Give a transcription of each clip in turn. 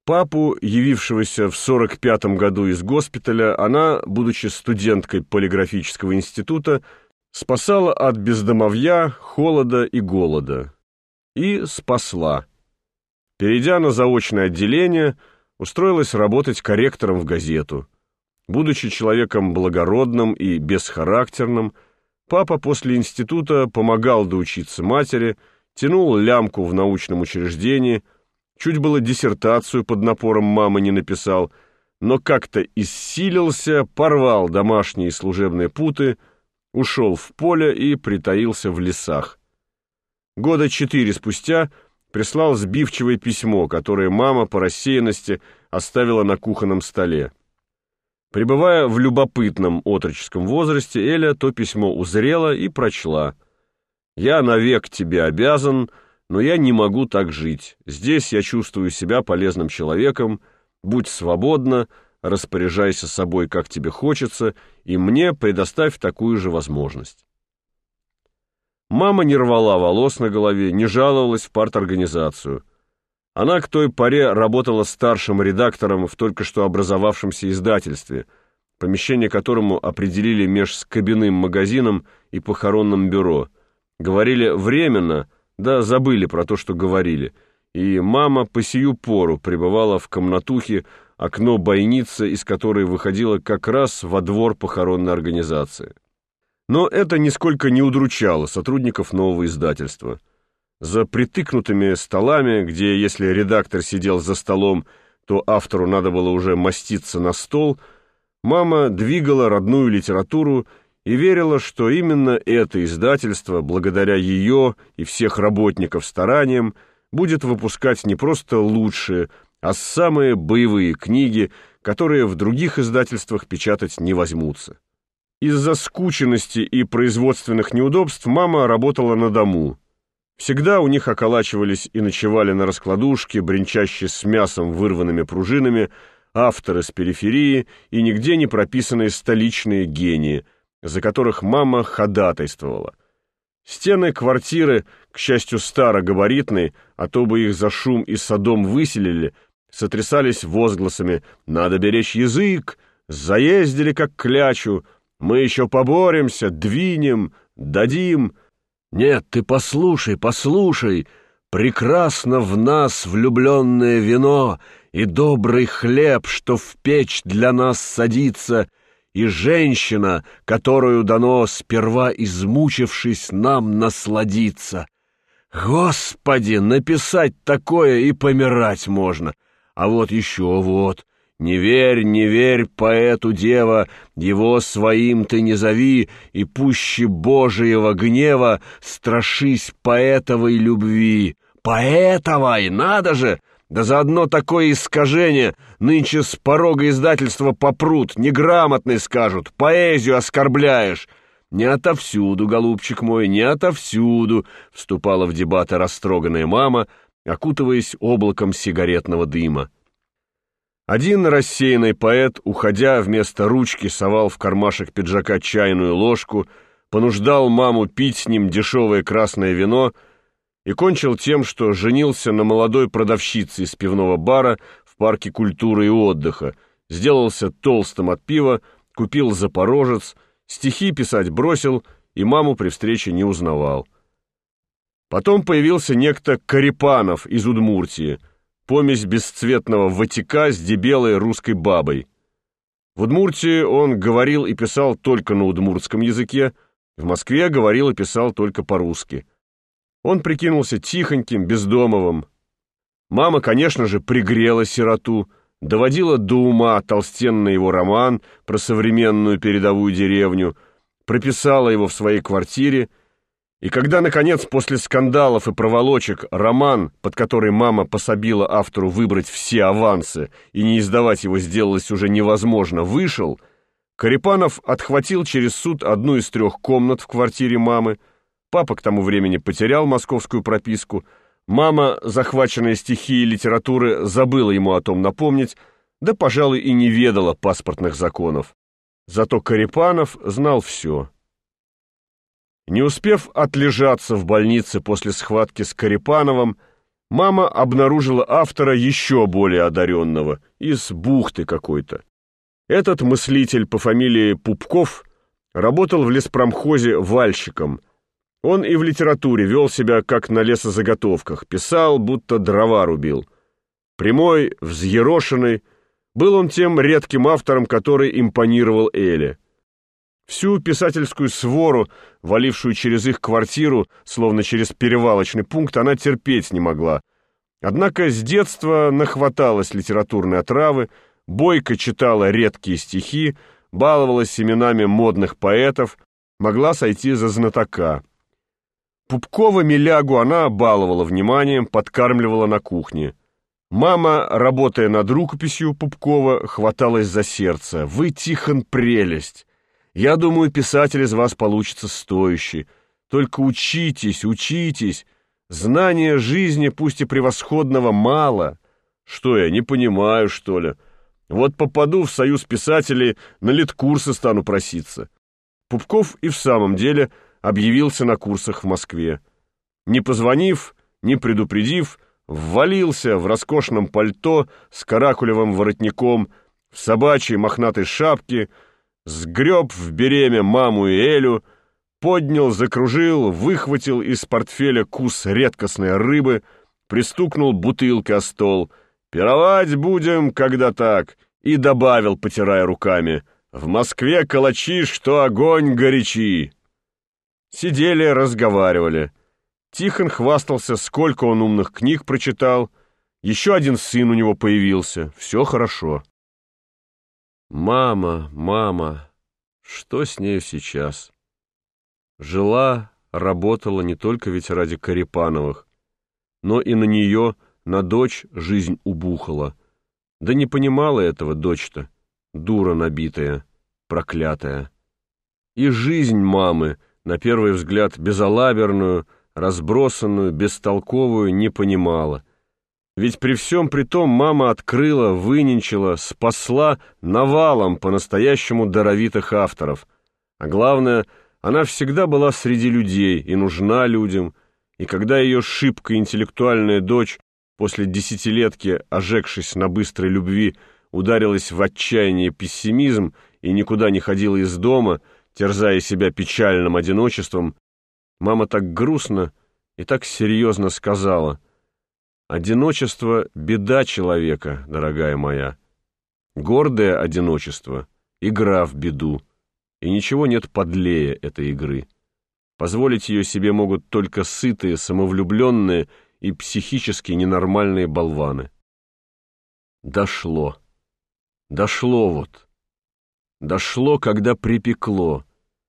Папу, явившегося в 45-м году из госпиталя, она, будучи студенткой полиграфического института, спасала от бездомовья, холода и голода. И спасла. Перейдя на заочное отделение, устроилась работать корректором в газету. Будучи человеком благородным и бесхарактерным, папа после института помогал доучиться матери, тянул лямку в научном учреждении, чуть было диссертацию под напором мамы не написал, но как-то иссилился, порвал домашние служебные путы, ушел в поле и притаился в лесах. Года 4 спустя прислал сбивчивое письмо, которое мама по рассеянности оставила на кухонном столе. Пребывая в любопытном отроческом возрасте, Эля то письмо узрела и прочла. «Я навек тебе обязан, но я не могу так жить. Здесь я чувствую себя полезным человеком. Будь свободна, распоряжайся собой, как тебе хочется, и мне предоставь такую же возможность». Мама не рвала волос на голове, не жаловалась в парторганизацию. Она к той поре работала старшим редактором в только что образовавшемся издательстве, помещение которому определили меж скобяным магазином и похоронным бюро. Говорили временно, да забыли про то, что говорили, и мама по сию пору пребывала в комнатухе, окно бойницы, из которой выходила как раз во двор похоронной организации. Но это нисколько не удручало сотрудников нового издательства. За притыкнутыми столами, где, если редактор сидел за столом, то автору надо было уже маститься на стол, мама двигала родную литературу и верила, что именно это издательство, благодаря ее и всех работников стараниям, будет выпускать не просто лучшие, а самые боевые книги, которые в других издательствах печатать не возьмутся. Из-за скученности и производственных неудобств мама работала на дому. Всегда у них околачивались и ночевали на раскладушке, бренчащие с мясом вырванными пружинами, авторы с периферии и нигде не прописанные столичные гении, за которых мама ходатайствовала. Стены квартиры, к счастью, старогабаритные, а то бы их за шум и садом выселили, сотрясались возгласами «Надо беречь язык! Заездили, как клячу! Мы еще поборемся, двинем, дадим!» «Нет, ты послушай, послушай! Прекрасно в нас влюбленное вино и добрый хлеб, что в печь для нас садится, и женщина, которую дано, сперва измучившись, нам насладиться. Господи, написать такое и помирать можно! А вот еще вот! Не верь, не верь, поэту дева, его своим ты не зови, и пуще Божиего гнева страшись поэтовой любви. Поэтовой, надо же! Да заодно такое искажение нынче с порога издательства попрут, неграмотный скажут, поэзию оскорбляешь. Не отовсюду, голубчик мой, не отовсюду, вступала в дебаты растроганная мама, окутываясь облаком сигаретного дыма. Один рассеянный поэт, уходя, вместо ручки совал в кармашек пиджака чайную ложку, понуждал маму пить с ним дешевое красное вино и кончил тем, что женился на молодой продавщице из пивного бара в парке культуры и отдыха, сделался толстым от пива, купил «Запорожец», стихи писать бросил и маму при встрече не узнавал. Потом появился некто Карипанов из Удмуртии, помесь бесцветного ватика с дебелой русской бабой. В Удмуртии он говорил и писал только на удмуртском языке, в Москве говорил и писал только по-русски. Он прикинулся тихоньким, бездомовым. Мама, конечно же, пригрела сироту, доводила до ума толстенный его роман про современную передовую деревню, прописала его в своей квартире, и когда, наконец, после скандалов и проволочек роман, под который мама пособила автору выбрать все авансы и не издавать его сделалось уже невозможно, вышел, Карипанов отхватил через суд одну из 3 комнат в квартире мамы, папа к тому времени потерял московскую прописку, мама, захваченная стихией литературы, забыла ему о том напомнить, да, пожалуй, и не ведала паспортных законов. Зато Карипанов знал все. Не успев отлежаться в больнице после схватки с Карипановым, Мама обнаружила автора еще более одаренного, из бухты какой-то. Этот мыслитель по фамилии Пупков работал в леспромхозе вальщиком. Он и в литературе вел себя как на лесозаготовках, писал, будто дрова рубил. Прямой, взъерошенный, был он тем редким автором, который импонировал Эле. Всю писательскую свору, валившую через их квартиру, словно через перевалочный пункт, она терпеть не могла. Однако с детства нахваталась литературной отравы, бойко читала редкие стихи, баловалась именами модных поэтов, могла сойти за знатока. Пупкова-милягу она баловала вниманием, подкармливала на кухне. Мама, работая над рукописью Пупкова, хваталась за сердце. «Вы, Тихон, прелесть! Я думаю, писатель из вас получится стоящий. Только учитесь, учитесь. Знания жизни, пусть и превосходного, мало. Что я, не понимаю, что ли? Вот попаду в союз писателей, на литкурсы стану проситься». Пупков и в самом деле объявился на курсах в Москве. Не позвонив, не предупредив, ввалился в роскошном пальто с каракулевым воротником, в собачьей мохнатой шапке, сгреб в береме маму и Элю, поднял, закружил, выхватил из портфеля кус редкостной рыбы, пристукнул бутылкой о стол. «Пировать будем, когда так», и добавил, потирая руками: «В Москве калачи, что огонь горячи». Сидели, разговаривали. Тихон хвастался, сколько он умных книг прочитал. Еще один сын у него появился. Все хорошо. Мама, мама, что с нею сейчас? Жила, работала не только ведь ради Корепановых, но и на нее, на дочь, жизнь убухала. Да не понимала этого дочь-то, дура набитая, проклятая. И жизнь мамы, на первый взгляд безалаберную, разбросанную, бестолковую, не понимала. Ведь при всем при том мама открыла, выненчила, спасла навалом по-настоящему даровитых авторов. А главное, она всегда была среди людей и нужна людям, и когда ее шибко интеллектуальная дочь, после десятилетки, ожегшись на быстрой любви, ударилась в отчаяние пессимизм и никуда не ходила из дома, терзая себя печальным одиночеством, мама так грустно и так серьезно сказала: «Одиночество — беда человека, дорогая моя. Гордое одиночество — игра в беду, и ничего нет подлее этой игры. Позволить ее себе могут только сытые, самовлюбленные и психически ненормальные болваны». Дошло. Дошло вот. Дошло, когда припекло.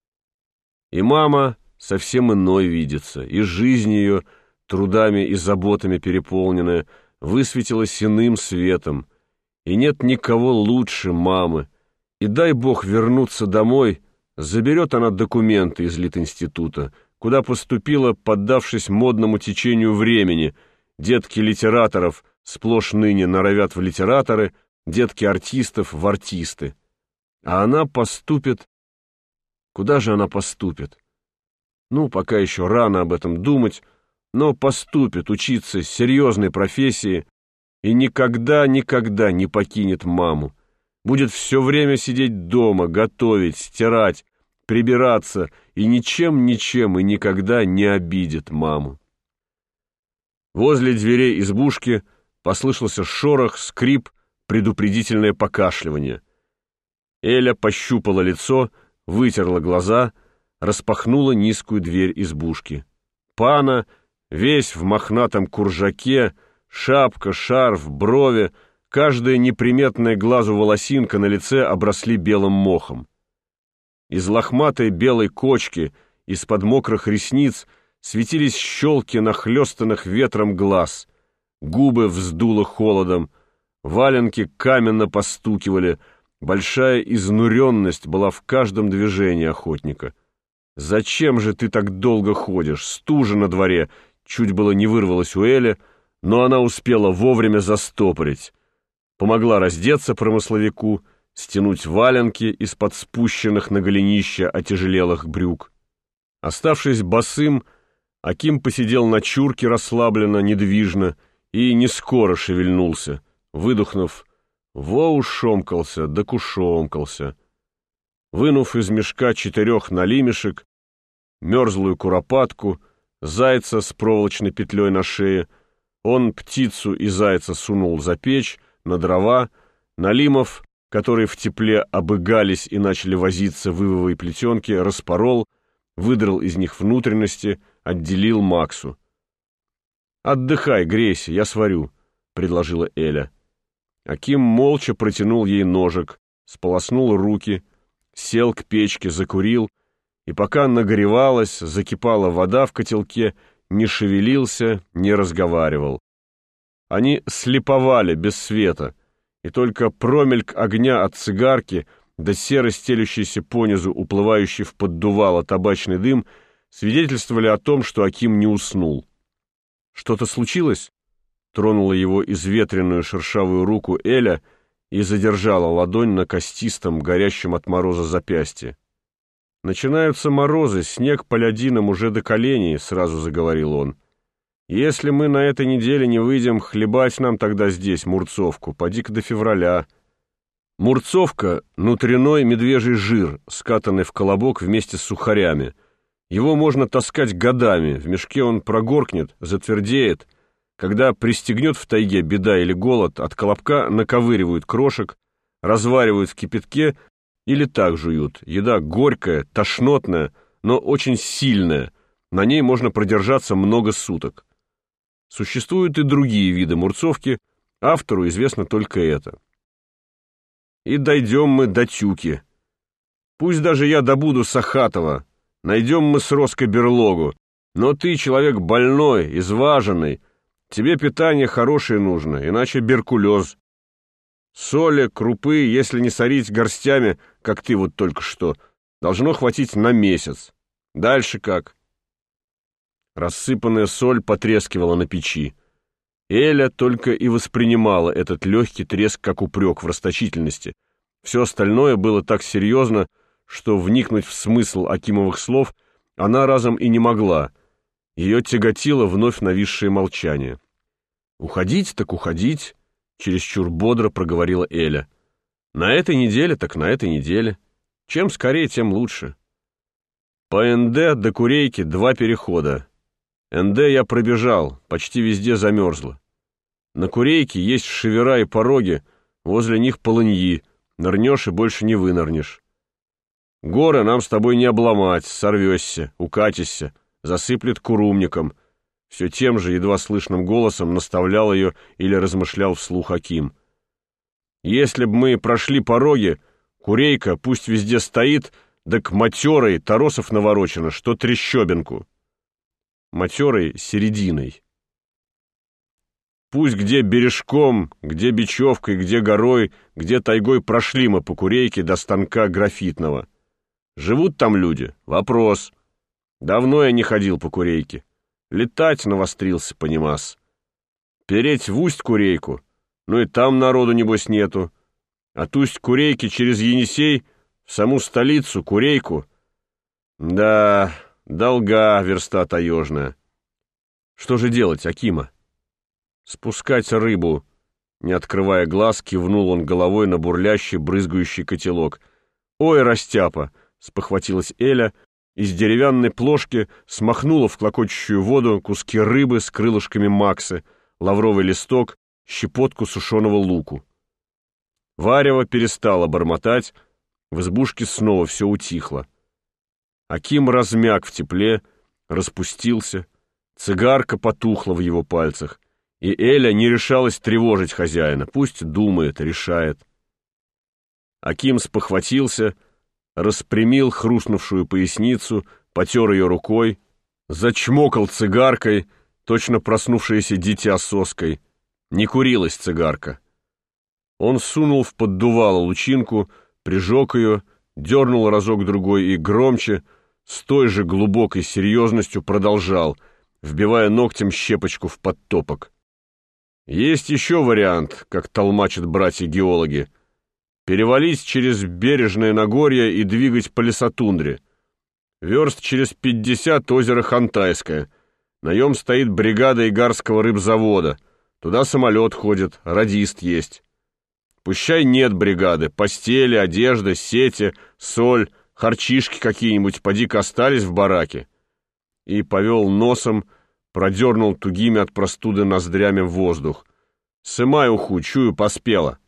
И мама совсем иной видится, и жизнь ее, трудами и заботами переполненная, высветилась иным светом, и нет никого лучше мамы, и дай Бог вернуться домой, заберет она документы из Литинститута, куда поступила, поддавшись модному течению времени. Детки литераторов сплошь ныне норовят в литераторы, детки артистов в артисты. А она поступит... Куда же она поступит? Ну, пока еще рано об этом думать, но поступит учиться серьезной профессии и никогда не покинет маму. Будет все время сидеть дома, готовить, стирать, прибираться и ничем и никогда не обидит маму. Возле дверей избушки послышался шорох, скрип, предупредительное покашливание. Эля пощупала лицо, вытерла глаза, распахнула низкую дверь избушки. Пана, весь в мохнатом куржаке, шапка, шарф, брови, каждая неприметная глазу волосинка на лице обросли белым мохом. Из лохматой белой кочки, из-под мокрых ресниц светились щелки нахлёстанных ветром глаз, губы вздуло холодом, валенки каменно постукивали, большая изнуренность была в каждом движении охотника. «Зачем же ты так долго ходишь? Стужа на дворе!» Чуть было не вырвалась у Эли, но она успела вовремя застопорить. Помогла раздеться промысловику, стянуть валенки из-под спущенных на голенища отяжелелых брюк. Оставшись босым, Аким посидел на чурке расслабленно, недвижно и не скоро шевельнулся, выдохнув: «Во ушомкался, да кушомкался». Вынув из мешка 4 налимешек, мерзлую куропатку, зайца с проволочной петлей на шее, он птицу и зайца сунул за печь, на дрова, налимов, которые в тепле обыгались и начали возиться в ивовой плетенке, распорол, выдрал из них внутренности, отделил Максу. «Отдыхай, грейся, я сварю», — предложила Эля. Аким молча протянул ей ножик, сполоснул руки, сел к печке, закурил, и пока нагревалась, закипала вода в котелке, не шевелился, не разговаривал. Они слеповали без света, и только промельк огня от цигарки да серо стелющийся понизу уплывающий в поддувало табачный дым свидетельствовали о том, что Аким не уснул. «Что-то случилось?» — тронула его изветренную шершавую руку Эля и задержала ладонь на костистом, горящем от мороза запястье. «Начинаются морозы, снег по лядинам уже до коленей», — сразу заговорил он. «Если мы на этой неделе не выйдем, хлебать нам тогда здесь мурцовку, поди-ка до февраля». Мурцовка — внутренной медвежий жир, скатанный в колобок вместе с сухарями. Его можно таскать годами, в мешке он прогоркнет, затвердеет. Когда пристегнет в тайге беда или голод, от колобка наковыривают крошек, разваривают в кипятке или так жуют. Еда горькая, тошнотная, но очень сильная. На ней можно продержаться много суток. Существуют и другие виды мурцовки, автору известно только это. И дойдем мы до Тюки. Пусть даже я добуду Сахатова, найдем мы с Роской берлогу, но ты человек больной, изваженный, тебе питание хорошее нужно, иначе беркулез. Соли, крупы, если не сорить горстями, как ты вот только что, должно хватить на месяц. Дальше как?» Рассыпанная соль потрескивала на печи. Эля только и воспринимала этот легкий треск как упрек в расточительности. Все остальное было так серьезно, что вникнуть в смысл Акимовых слов она разом и не могла. Ее тяготило вновь нависшее молчание. «Уходить так уходить», — чересчур бодро проговорила Эля. «На этой неделе так на этой неделе. Чем скорее, тем лучше. По НД до Курейки 2 перехода. НД я пробежал, почти везде замерзло. На Курейке есть шевера и пороги, возле них полыньи, нырнешь и больше не вынырнешь. Горы нам с тобой не обломать, сорвешься, укатишься, засыплет курумником». Все тем же едва слышным голосом наставлял ее или размышлял вслух Аким. «Если б мы прошли пороги, Курейка пусть везде стоит, да к матерой торосов наворочено, что трещобинку». Матерой серединой. Пусть где бережком, где бечевкой, где горой, где тайгой прошли мы по Курейке до станка графитного. Живут там люди? Вопрос. Давно я не ходил по Курейке. Летать навострился, понимас. Переть в Усть-Курейку, ну и там народу, небось, нету. От Усть-Курейки через Енисей в саму столицу, Курейку. Да, долга верста таежная. Что же делать, Акима? Спускать рыбу. Не открывая глаз, кивнул он головой на бурлящий, брызгающий котелок. «Ой, растяпа!» — спохватилась Эля, из деревянной плошки смахнула в клокочущую воду куски рыбы с крылышками Максы, лавровый листок, щепотку сушеного луку. Варево перестала бормотать, в избушке снова все утихло. Аким размяк в тепле, распустился, цигарка потухла в его пальцах, и Эля не решалась тревожить хозяина, пусть думает, решает. Аким спохватился, распрямил хрустнувшую поясницу, потер ее рукой, зачмокал цигаркой, точно проснувшееся дитя соской. Не курилась цигарка. Он сунул в поддувало лучинку, прижег ее, дернул разок-другой и громче, с той же глубокой серьезностью продолжал, вбивая ногтем щепочку в подтопок. Есть еще вариант, как толмачат братья-геологи. Перевалить через бережное Нагорье и двигать по лесотундре. Верст через 50 озеро Хантайское. На нем стоит бригада Игарского рыбзавода. Туда самолет ходит, радист есть. Пущай нет бригады, постели, одежда, сети, соль, харчишки какие-нибудь, поди-ка остались в бараке». И повел носом, продернул тугими от простуды ноздрями в воздух. «Сымай уху, чую, поспела».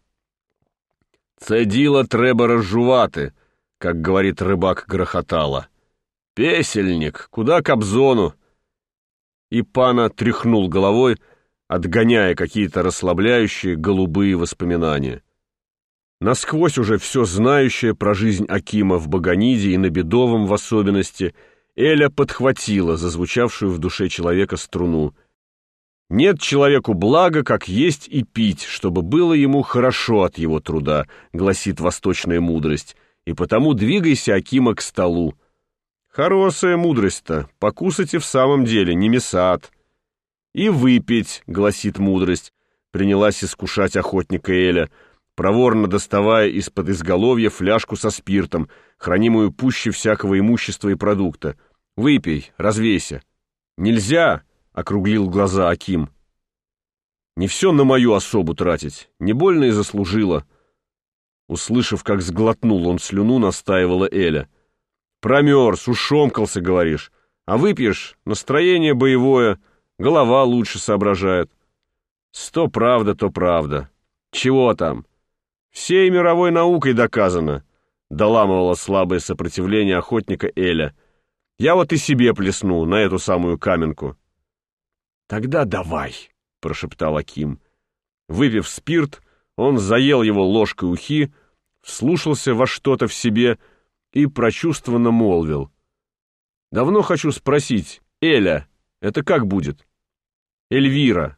«Це діло треба розжувати», как говорит рыбак грохотало. «Песельник, куда Кобзону?» И пана тряхнул головой, отгоняя какие-то расслабляющие голубые воспоминания. Насквозь уже все знающее про жизнь Акима в Баганиде и на Бедовом в особенности, Эля подхватила зазвучавшую в душе человека струну. «Нет человеку блага, как есть и пить, чтобы было ему хорошо от его труда», гласит восточная мудрость, и потому двигайся, Акима, к столу. Хорошая мудрость-то, покусайте в самом деле, не месат. И выпить, гласит мудрость, принялась искушать охотника Эля, проворно доставая из-под изголовья фляжку со спиртом, хранимую пуще всякого имущества и продукта. «Выпей, развейся». «Нельзя», — округлил глаза Аким. «Не все на мою особу тратить, не больно и заслужила». Услышав, как сглотнул он слюну, настаивала Эля. «Промерз, ушомкался, говоришь, а выпьешь, настроение боевое, голова лучше соображает». «Сто правда, то правда. Чего там? Всей мировой наукой доказано», — доламывала слабое сопротивление охотника Эля. «Я вот и себе плесну на эту самую каменку». «Тогда давай», — прошептал Аким. Выпив спирт, он заел его ложкой ухи, вслушался во что-то в себе и прочувствованно молвил. «Давно хочу спросить, Эля, это как будет?» «Эльвира».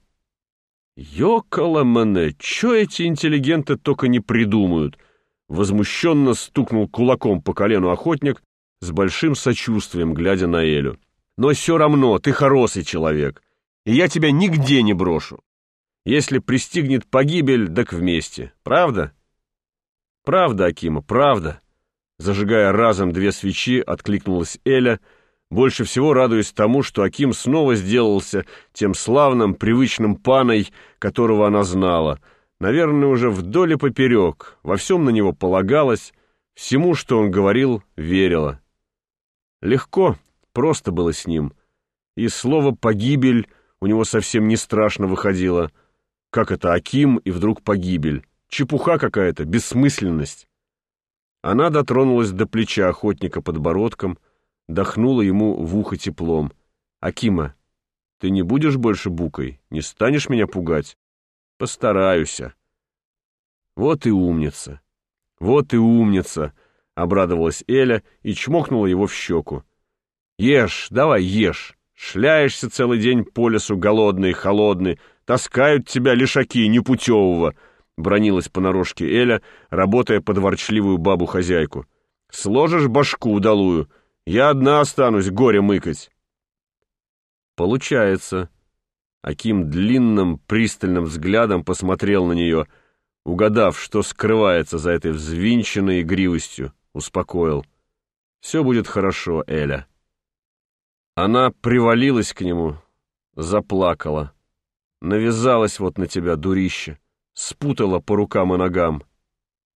«Ёкала-мене, чё эти интеллигенты только не придумают?» Возмущенно стукнул кулаком по колену охотник, с большим сочувствием глядя на Элю. «Но все равно ты хороший человек, и я тебя нигде не брошу. Если пристигнет погибель, так вместе. Правда?» «Правда, Акима, правда», — зажигая разом две свечи, откликнулась Эля, больше всего радуясь тому, что Аким снова сделался тем славным, привычным паной, которого она знала. Наверное, уже вдоль и поперек, во всем на него полагалась, всему, что он говорил, верила. Легко, просто было с ним, и слово «погибель» у него совсем не страшно выходило. Как это Аким и вдруг погибель? Чепуха какая-то, бессмысленность. Она дотронулась до плеча охотника подбородком, дохнула ему в ухо теплом. «Акима, ты не будешь больше букой? Не станешь меня пугать?» «Постараюсь». «Вот и умница, вот и умница», — обрадовалась Эля и чмокнула его в щеку. «Ешь, давай ешь. Шляешься целый день по лесу голодный, холодный, таскают тебя лишаки непутевого», — бранилась понарошке Эля, работая под ворчливую бабу-хозяйку. «Сложишь башку удалую, я одна останусь горе мыкать». «Получается». Аким длинным, пристальным взглядом посмотрел на нее, угадав, что скрывается за этой взвинченной игривостью, успокоил. «Все будет хорошо, Эля». Она привалилась к нему, заплакала. «Навязалась вот на тебя, дурище, спутала по рукам и ногам.